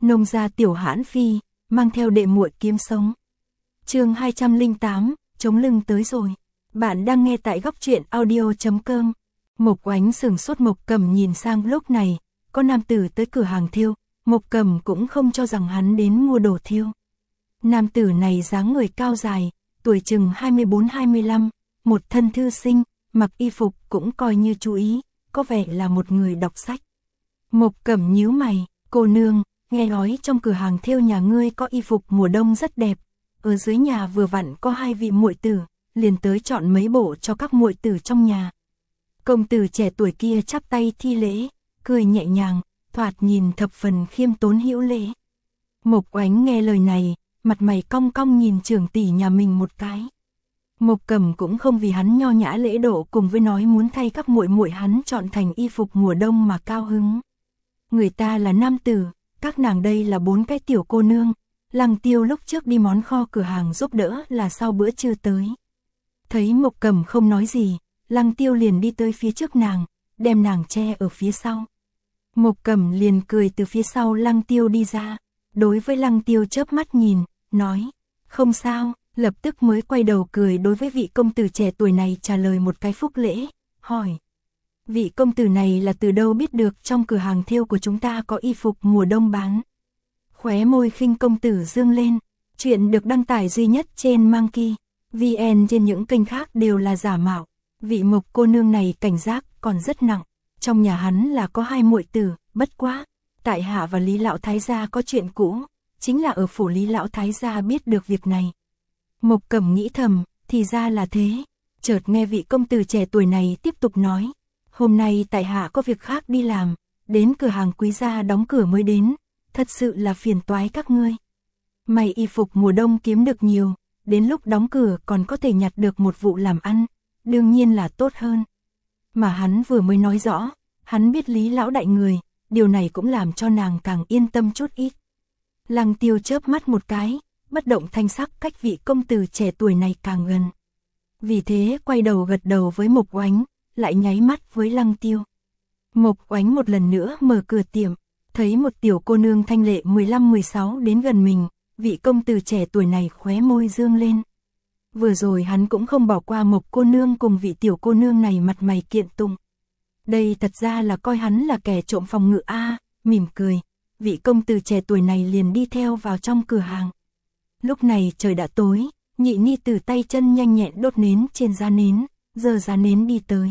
Nông gia tiểu hãn phi, mang theo đệ muội kiếm sống. Chương 208, chống lưng tới rồi. Bạn đang nghe tại góc truyện audio.com. Mộc Oánh sửng sốt. Mộc Cầm nhìn sang, lúc này có nam tử tới cửa hàng thêu. Mộc Cầm cũng không cho rằng hắn đến mua đồ thêu. Nam tử này dáng người cao dài, tuổi chừng 24-25, một thân thư sinh, mặc y phục cũng coi như chú ý, có vẻ là một người đọc sách. Mộc Cầm nhíu mày, cô nương, nghe nói trong cửa hàng thêu nhà ngươi có y phục mùa đông rất đẹp, ở dưới nhà vừa vặn có hai vị muội tử, liền tới chọn mấy bộ cho các muội tử trong nhà. Công tử trẻ tuổi kia chắp tay thi lễ, cười nhẹ nhàng, thoạt nhìn thập phần khiêm tốn hữu lễ. Mộc Oánh nghe lời này, mặt mày cong cong nhìn trưởng tỷ nhà mình một cái. Mộc Cầm cũng không vì hắn nho nhã lễ độ cùng với nói muốn thay các muội muội hắn chọn thành y phục mùa đông mà cao hứng. Người ta là nam tử, các nàng đây là bốn cái tiểu cô nương. Lăng Tiêu lúc trước đi món kho cửa hàng giúp đỡ là sau bữa trưa tới. Thấy Mộc Cầm không nói gì, Lăng Tiêu liền đi tới phía trước nàng, đem nàng che ở phía sau. Mộc Cầm liền cười từ phía sau Lăng Tiêu đi ra, đối với Lăng Tiêu chớp mắt nhìn, nói, không sao, lập tức mới quay đầu cười đối với vị công tử trẻ tuổi này trả lời một cái phúc lễ, hỏi. Vị công tử này là từ đâu biết được trong cửa hàng thêu của chúng ta có y phục mùa đông bán? Khóe môi khinh công tử dương lên, chuyện được đăng tải duy nhất trên Monkey VN, trên những kênh khác đều là giả mạo. Vị Mộc cô nương này cảnh giác còn rất nặng, trong nhà hắn là có hai muội tử, bất quá, tại hạ và Lý lão thái gia có chuyện cũ, chính là ở phủ Lý lão thái gia biết được việc này. Mộc Cầm nghĩ thầm, thì ra là thế, chợt nghe vị công tử trẻ tuổi này tiếp tục nói, hôm nay tại hạ có việc khác đi làm, đến cửa hàng quý gia đóng cửa mới đến, thật sự là phiền toái các ngươi. May y phục mùa đông kiếm được nhiều, đến lúc đóng cửa còn có thể nhặt được một vụ làm ăn, đương nhiên là tốt hơn. Mà hắn vừa mới nói rõ, hắn biết Lý lão đại người, điều này cũng làm cho nàng càng yên tâm chút ít. Lăng Tiêu chớp mắt một cái, bất động thanh sắc cách vị công tử trẻ tuổi này càng gần. Vì thế quay đầu gật đầu với Mộc Oánh, lại nháy mắt với Lăng Tiêu. Mộc Oánh một lần nữa mở cửa tiệm, thấy một tiểu cô nương thanh lệ 15-16 đến gần mình, vị công tử trẻ tuổi này khóe môi dương lên. Vừa rồi hắn cũng không bỏ qua Mộc cô nương cùng vị tiểu cô nương này mặt mày kiện tụng. Đây thật ra là coi hắn là kẻ trộm phòng ngự a, mỉm cười, vị công tử trẻ tuổi này liền đi theo vào trong cửa hàng. Lúc này trời đã tối, nhị ni tử tay chân nhanh nhẹn đốt nến trên giá nến, giơ giá nến đi tới.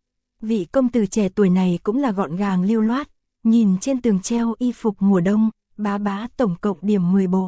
Vị công tử trẻ tuổi này cũng là gọn gàng lưu loát, nhìn trên tường treo y phục mùa đông, bá tổng cộng điểm 10 bộ.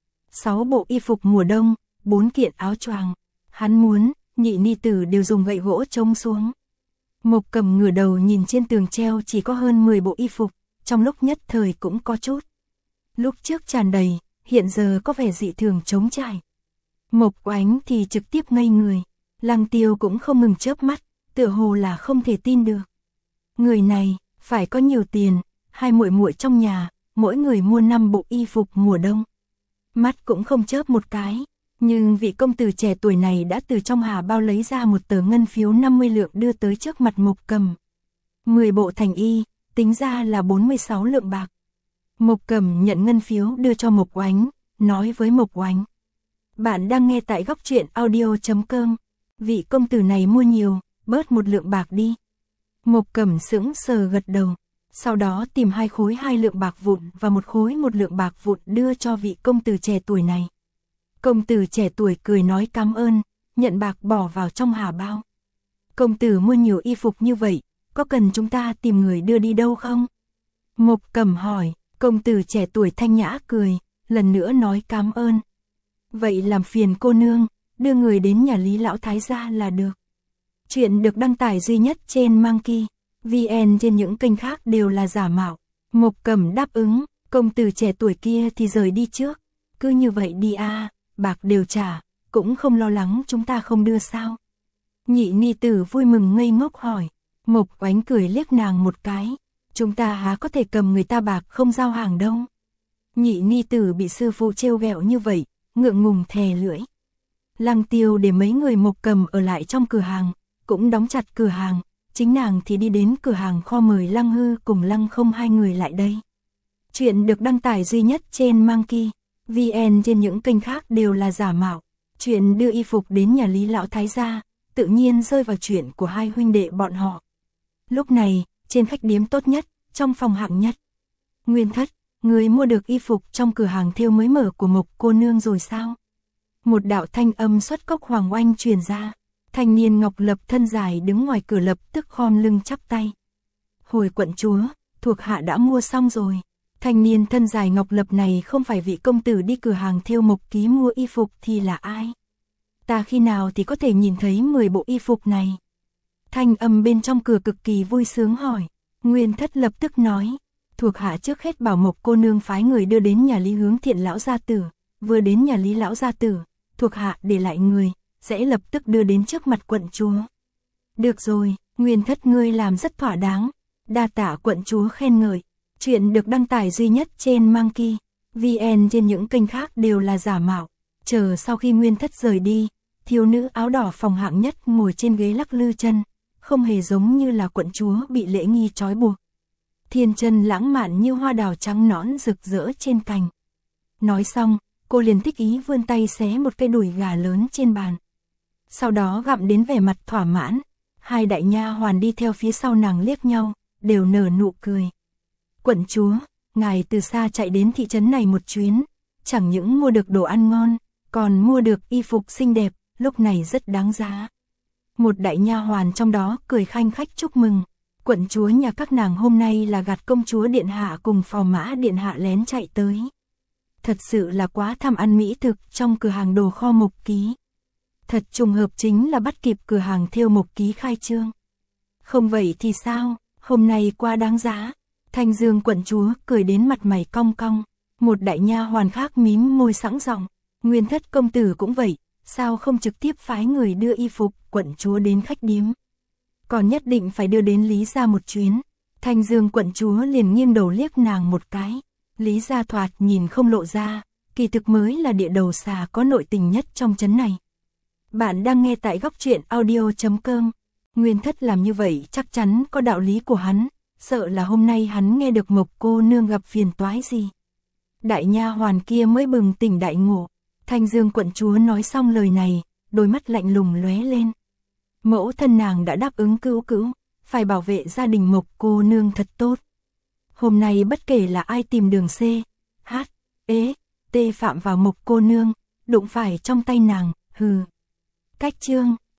6 bộ y phục mùa đông, 4 kiện áo choàng. Hắn muốn, nhị ni tử đều dùng gậy gỗ trông xuống. Mộc Cầm ngửa đầu nhìn trên tường treo chỉ có hơn 10 bộ y phục, trong lúc nhất thời cũng có chút. Lúc trước tràn đầy, hiện giờ có vẻ dị thường trống trải. Mộc Oánh thì trực tiếp ngây người, Lăng Tiêu cũng không ngừng chớp mắt, tựa hồ là không thể tin được. Người này, phải có nhiều tiền, hai muội muội trong nhà, mỗi người mua 5 bộ y phục mùa đông. Mắt cũng không chớp một cái, nhưng vị công tử trẻ tuổi này đã từ trong hà bao lấy ra một tờ ngân phiếu 50 lượng đưa tới trước mặt Mộc Cầm. 10 bộ thành y, tính ra là 46 lượng bạc. Mộc Cầm nhận ngân phiếu đưa cho Mộc Oánh, nói với Mộc Oánh. Bạn đang nghe tại góc truyện audio.com. Vị công tử này mua nhiều, bớt 1 lượng bạc đi. Mộc Cầm sững sờ gật đầu, sau đó tìm 2 khối 2 lượng bạc vụn và 1 khối 1 lượng bạc vụn đưa cho vị công tử trẻ tuổi này. Công tử trẻ tuổi cười nói cảm ơn, nhận bạc bỏ vào trong hà bao. Công tử mua nhiều y phục như vậy, có cần chúng ta tìm người đưa đi đâu không? Mộc Cầm hỏi, công tử trẻ tuổi thanh nhã cười, lần nữa nói cảm ơn. Vậy làm phiền cô nương, đưa người đến nhà Lý lão thái gia là được. Chuyện được đăng tải duy nhất trên Monkey VN, trên những kênh khác đều là giả mạo. Mộc Cầm đáp ứng, công tử trẻ tuổi kia thì rời đi trước. Cứ như vậy đi a, bạc đều trả, cũng không lo lắng chúng ta không đưa sao? Nhị ni tử vui mừng ngây ngốc hỏi. Mộc Oánh cười liếc nàng một cái, chúng ta há có thể cầm người ta bạc không giao hàng đâu. Nhị ni tử bị sư phụ trêu ghẹo như vậy, ngượng ngùng thè lưỡi. Lăng Tiêu để mấy người Mộc Cầm ở lại trong cửa hàng, cũng đóng chặt cửa hàng, chính nàng thì đi đến cửa hàng kho mời Lăng Hư cùng Lăng Không hai người lại đây. Chuyện được đăng tải duy nhất trên Monkey VN, trên những kênh khác đều là giả mạo. Chuyện đưa y phục đến nhà Lý lão thái gia, tự nhiên rơi vào chuyện của hai huynh đệ bọn họ. Lúc này, trên khách điếm tốt nhất, trong phòng hạng nhất. Nguyên Thất, người mua được y phục trong cửa hàng thêu mới mở của Mộc cô nương rồi sao? Một đạo thanh âm xuất cốc hoàng oanh truyền ra. Thanh niên Ngọc Lập thân dài đứng ngoài cửa lập tức khom lưng chắp tay. Hồi quận chúa, thuộc hạ đã mua xong rồi. Thanh niên thân dài Ngọc Lập này không phải vị công tử đi cửa hàng thêu Mộc ký mua y phục thì là ai? Ta khi nào thì có thể nhìn thấy 10 bộ y phục này? Thanh âm bên trong cửa cực kỳ vui sướng hỏi. Nguyên Thất lập tức nói. Thuộc hạ trước hết bảo Mộc cô nương phái người đưa đến nhà Lý Hướng Thiện lão gia tử. Vừa đến nhà Lý lão gia tử, thuộc hạ để lại người, sẽ lập tức đưa đến trước mặt quận chúa. Được rồi, Nguyên Thất ngươi làm rất thỏa đáng. Đa tạ quận chúa khen ngợi. Chuyện được đăng tải duy nhất trên Monkey VN, trên những kênh khác đều là giả mạo. Chờ sau khi Nguyên Thất rời đi, thiếu nữ áo đỏ phòng hạng nhất ngồi trên ghế lắc lư chân, không hề giống như là quận chúa bị lễ nghi trói buộc. Thiên chân lãng mạn như hoa đào trắng nõn rực rỡ trên cành. Nói xong, cô liền thích ý vươn tay xé một cây đùi gà lớn trên bàn. Sau đó gặm đến vẻ mặt thỏa mãn. Hai đại nha hoàn đi theo phía sau nàng liếc nhau, đều nở nụ cười. Quận chúa, ngài từ xa chạy đến thị trấn này một chuyến, chẳng những mua được đồ ăn ngon, còn mua được y phục xinh đẹp, lúc này rất đáng giá. Một đại nha hoàn trong đó cười khanh khách chúc mừng. Quận chúa nhà các nàng hôm nay là gạt công chúa điện hạ cùng phò mã điện hạ lén chạy tới. Thật sự là quá tham ăn mỹ thực trong cửa hàng đồ kho Mộc ký. Thật trùng hợp chính là bắt kịp cửa hàng thêu Mộc ký khai trương. Không vậy thì sao, hôm nay quá đáng giá. Thanh Dương quận chúa cười đến mặt mày cong cong. Một đại nha hoàn khác mím môi sẵn giọng. Nguyên Thất công tử cũng vậy, sao không trực tiếp phái người đưa y phục quận chúa đến khách điếm? Còn nhất định phải đưa đến Lý gia một chuyến. Thanh Dương quận chúa liền nghiêng đầu liếc nàng một cái. Lý gia thoạt nhìn không lộ ra, kỳ thực mới là địa đầu xà có nội tình nhất trong trấn này. Bạn đang nghe tại góc truyện audio.com. Nguyên Thất làm như vậy chắc chắn có đạo lý của hắn, sợ là hôm nay hắn nghe được Mộc cô nương gặp phiền toái gì. Đại nha hoàn kia mới bừng tỉnh đại ngộ. Thanh Dương quận chúa nói xong lời này, đôi mắt lạnh lùng lóe lên. Mẫu thân nàng đã đáp ứng cứu cữu, phải bảo vệ gia đình Mộc cô nương thật tốt. Hôm nay bất kể là ai tìm đường C, H, E, T phạm vào Mộc cô nương, đụng phải trong tay nàng, hừ. Cách chương